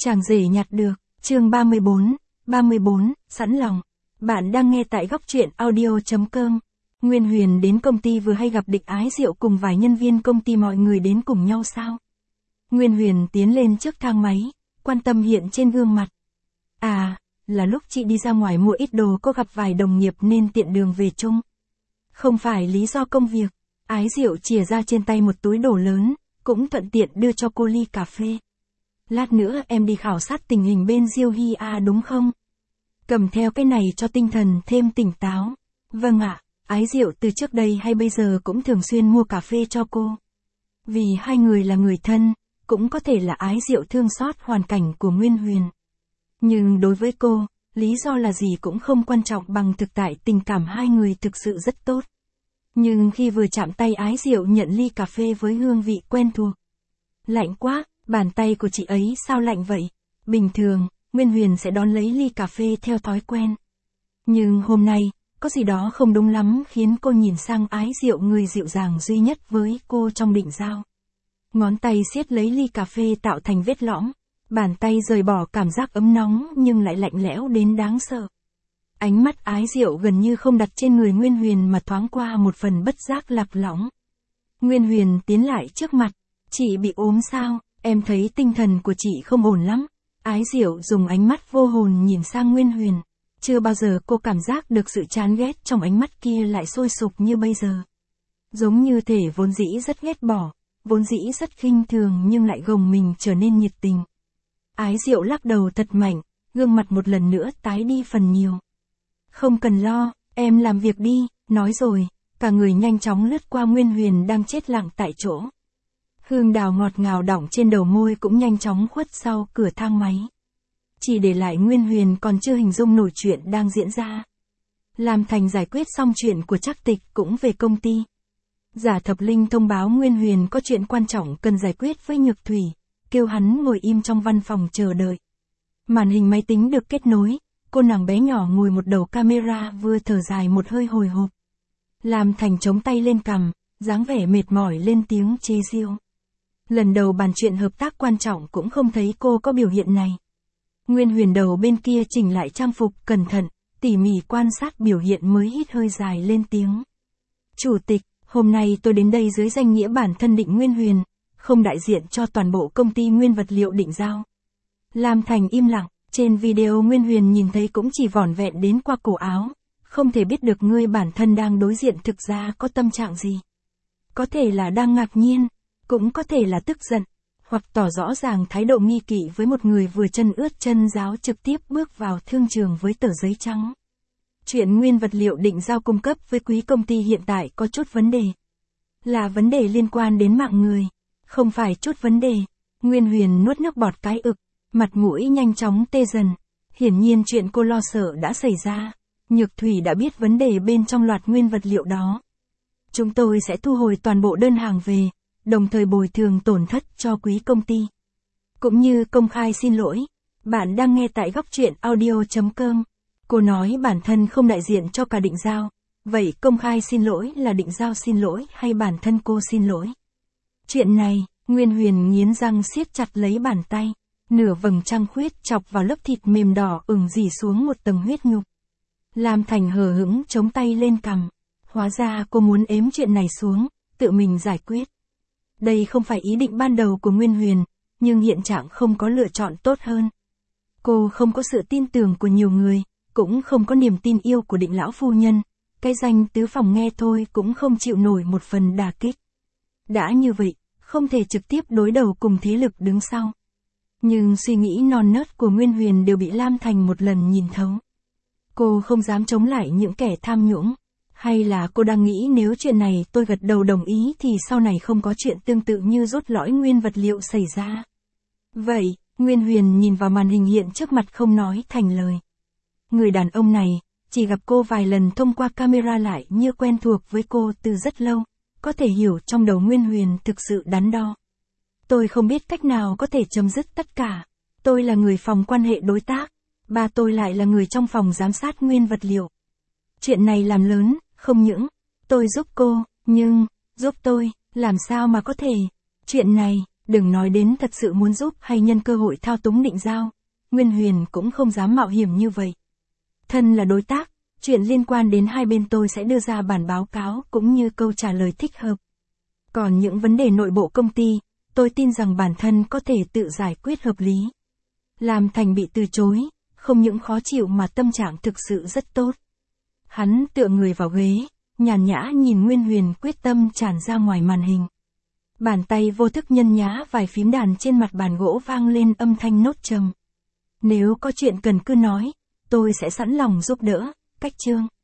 Chàng rể nhặt được, chương 34, sẵn lòng. Bạn đang nghe tại góc truyện audio.com. Nguyên Huyền đến công ty vừa hay gặp Địch Ái Diệu cùng vài nhân viên công ty, mọi người đến cùng nhau sao? Nguyên Huyền tiến lên trước thang máy, quan tâm hiện trên gương mặt. À, là lúc chị đi ra ngoài mua ít đồ, có gặp vài đồng nghiệp nên tiện đường về chung. Không phải lý do công việc. Ái Diệu chìa ra trên tay một túi đồ lớn, cũng thuận tiện đưa cho cô ly cà phê. Lát nữa em đi khảo sát tình hình bên Diêu Hy A đúng không? Cầm theo cái này cho tinh thần thêm tỉnh táo. Vâng ạ, Ái Diệu từ trước đây hay bây giờ cũng thường xuyên mua cà phê cho cô. Vì hai người là người thân, cũng có thể là Ái Diệu thương xót hoàn cảnh của Nguyên Huyền. Nhưng đối với cô, lý do là gì cũng không quan trọng bằng thực tại tình cảm hai người thực sự rất tốt. Nhưng khi vừa chạm tay, Ái Diệu nhận ly cà phê với hương vị quen thuộc. Lạnh quá, bàn tay của chị ấy sao lạnh vậy? Bình thường, Nguyên Huyền sẽ đón lấy ly cà phê theo thói quen. Nhưng hôm nay, có gì đó không đúng lắm khiến cô nhìn sang Ái Diệu, người dịu dàng duy nhất với cô trong định giao. Ngón tay siết lấy ly cà phê tạo thành vết lõm, bàn tay rời bỏ cảm giác ấm nóng nhưng lại lạnh lẽo đến đáng sợ. Ánh mắt Ái Diệu gần như không đặt trên người Nguyên Huyền mà thoáng qua một phần bất giác lạc lõng. Nguyên Huyền tiến lại trước mặt. Chị bị ốm sao? Em thấy tinh thần của chị không ổn lắm. Ái Diệu dùng ánh mắt vô hồn nhìn sang Nguyên Huyền. Chưa bao giờ cô cảm giác được sự chán ghét trong ánh mắt kia lại sôi sục như bây giờ. Giống như thể vốn dĩ rất ghét bỏ, vốn dĩ rất khinh thường nhưng lại gồng mình trở nên nhiệt tình. Ái Diệu lắc đầu thật mạnh, gương mặt một lần nữa tái đi phần nhiều. Không cần lo, em làm việc đi, nói rồi, cả người nhanh chóng lướt qua Nguyên Huyền đang chết lặng tại chỗ. Hương đào ngọt ngào đọng trên đầu môi cũng nhanh chóng khuất sau cửa thang máy. Chỉ để lại Nguyên Huyền còn chưa hình dung nổi chuyện đang diễn ra. Lam Thành giải quyết xong chuyện của Trác Tịch cũng về công ty. Giả Thập Linh thông báo Nguyên Huyền có chuyện quan trọng cần giải quyết với Nhược Thủy, kêu hắn ngồi im trong văn phòng chờ đợi. Màn hình máy tính được kết nối, cô nàng bé nhỏ ngồi một đầu camera vừa thở dài một hơi hồi hộp. Lam Thành chống tay lên cằm, dáng vẻ mệt mỏi lên tiếng chê giễu. Lần đầu bàn chuyện hợp tác quan trọng cũng không thấy cô có biểu hiện này. Nguyên Huyền đầu bên kia chỉnh lại trang phục cẩn thận, tỉ mỉ quan sát biểu hiện mới hít hơi dài lên tiếng. Chủ tịch, hôm nay tôi đến đây dưới danh nghĩa bản thân Định Nguyên Huyền, không đại diện cho toàn bộ công ty Nguyên Vật Liệu Định Giao. Lam Thành im lặng, trên video Nguyên Huyền nhìn thấy cũng chỉ vỏn vẹn đến qua cổ áo, không thể biết được người bản thân đang đối diện thực ra có tâm trạng gì. Có thể là đang ngạc nhiên, cũng có thể là tức giận, hoặc tỏ rõ ràng thái độ nghi kỵ với một người vừa chân ướt chân ráo trực tiếp bước vào thương trường với tờ giấy trắng. Chuyện Nguyên Vật Liệu Định Giao cung cấp với quý công ty hiện tại có chút vấn đề. Là vấn đề liên quan đến mạng người, không phải chút vấn đề. Nguyên Huyền nuốt nước bọt cái ực, mặt mũi nhanh chóng tê dần. Hiển nhiên chuyện cô lo sợ đã xảy ra. Nhược Thủy đã biết vấn đề bên trong loạt nguyên vật liệu đó. Chúng tôi sẽ thu hồi toàn bộ đơn hàng về, đồng thời bồi thường tổn thất cho quý công ty. Cũng như công khai xin lỗi. Bạn đang nghe tại góc truyện audio.com. Cô nói bản thân không đại diện cho cả Định Giao. Vậy công khai xin lỗi là Định Giao xin lỗi hay bản thân cô xin lỗi? Chuyện này, Nguyên Huyền nghiến răng siết chặt lấy bàn tay. Nửa vầng trăng khuyết chọc vào lớp thịt mềm đỏ ửng rỉ xuống một tầng huyết nhục. Lam Thành hờ hững chống tay lên cằm. Hóa ra cô muốn ếm chuyện này xuống, tự mình giải quyết. Đây không phải ý định ban đầu của Nguyên Huyền, nhưng hiện trạng không có lựa chọn tốt hơn. Cô không có sự tin tưởng của nhiều người, cũng không có niềm tin yêu của Định lão phu nhân. Cái danh tứ phòng nghe thôi cũng không chịu nổi một phần đả kích. Đã như vậy, không thể trực tiếp đối đầu cùng thế lực đứng sau. Nhưng suy nghĩ non nớt của Nguyên Huyền đều bị Lam Thành một lần nhìn thấu. Cô không dám chống lại những kẻ tham nhũng. Hay là cô đang nghĩ nếu chuyện này tôi gật đầu đồng ý thì sau này không có chuyện tương tự như rút lõi nguyên vật liệu xảy ra. Vậy, Nguyên Huyền nhìn vào màn hình hiện trước mặt không nói thành lời. Người đàn ông này, chỉ gặp cô vài lần thông qua camera lại như quen thuộc với cô từ rất lâu, có thể hiểu trong đầu Nguyên Huyền thực sự đắn đo. Tôi không biết cách nào có thể chấm dứt tất cả. Tôi là người phòng quan hệ đối tác, ba tôi lại là người trong phòng giám sát nguyên vật liệu. Chuyện này làm lớn, không những tôi giúp cô, nhưng giúp tôi, làm sao mà có thể. Chuyện này, Đừng nói đến thật sự muốn giúp hay nhân cơ hội thao túng định giao, Nguyên Huyền cũng không dám mạo hiểm như vậy. Thân là đối tác, chuyện liên quan đến hai bên tôi sẽ đưa ra bản báo cáo cũng như câu trả lời thích hợp. Còn những vấn đề nội bộ công ty, tôi tin rằng bản thân có thể tự giải quyết hợp lý. Làm Thành bị từ chối, không những khó chịu mà tâm trạng thực sự rất tốt. Hắn tựa người vào ghế, nhàn nhã nhìn Nguyên Huyền quyết tâm tràn ra ngoài màn hình. Bàn tay vô thức nhân nhá vài phím đàn trên mặt bàn gỗ vang lên âm thanh nốt trầm. Nếu có chuyện cần cứ nói, tôi sẽ sẵn lòng giúp đỡ, Cách Chương.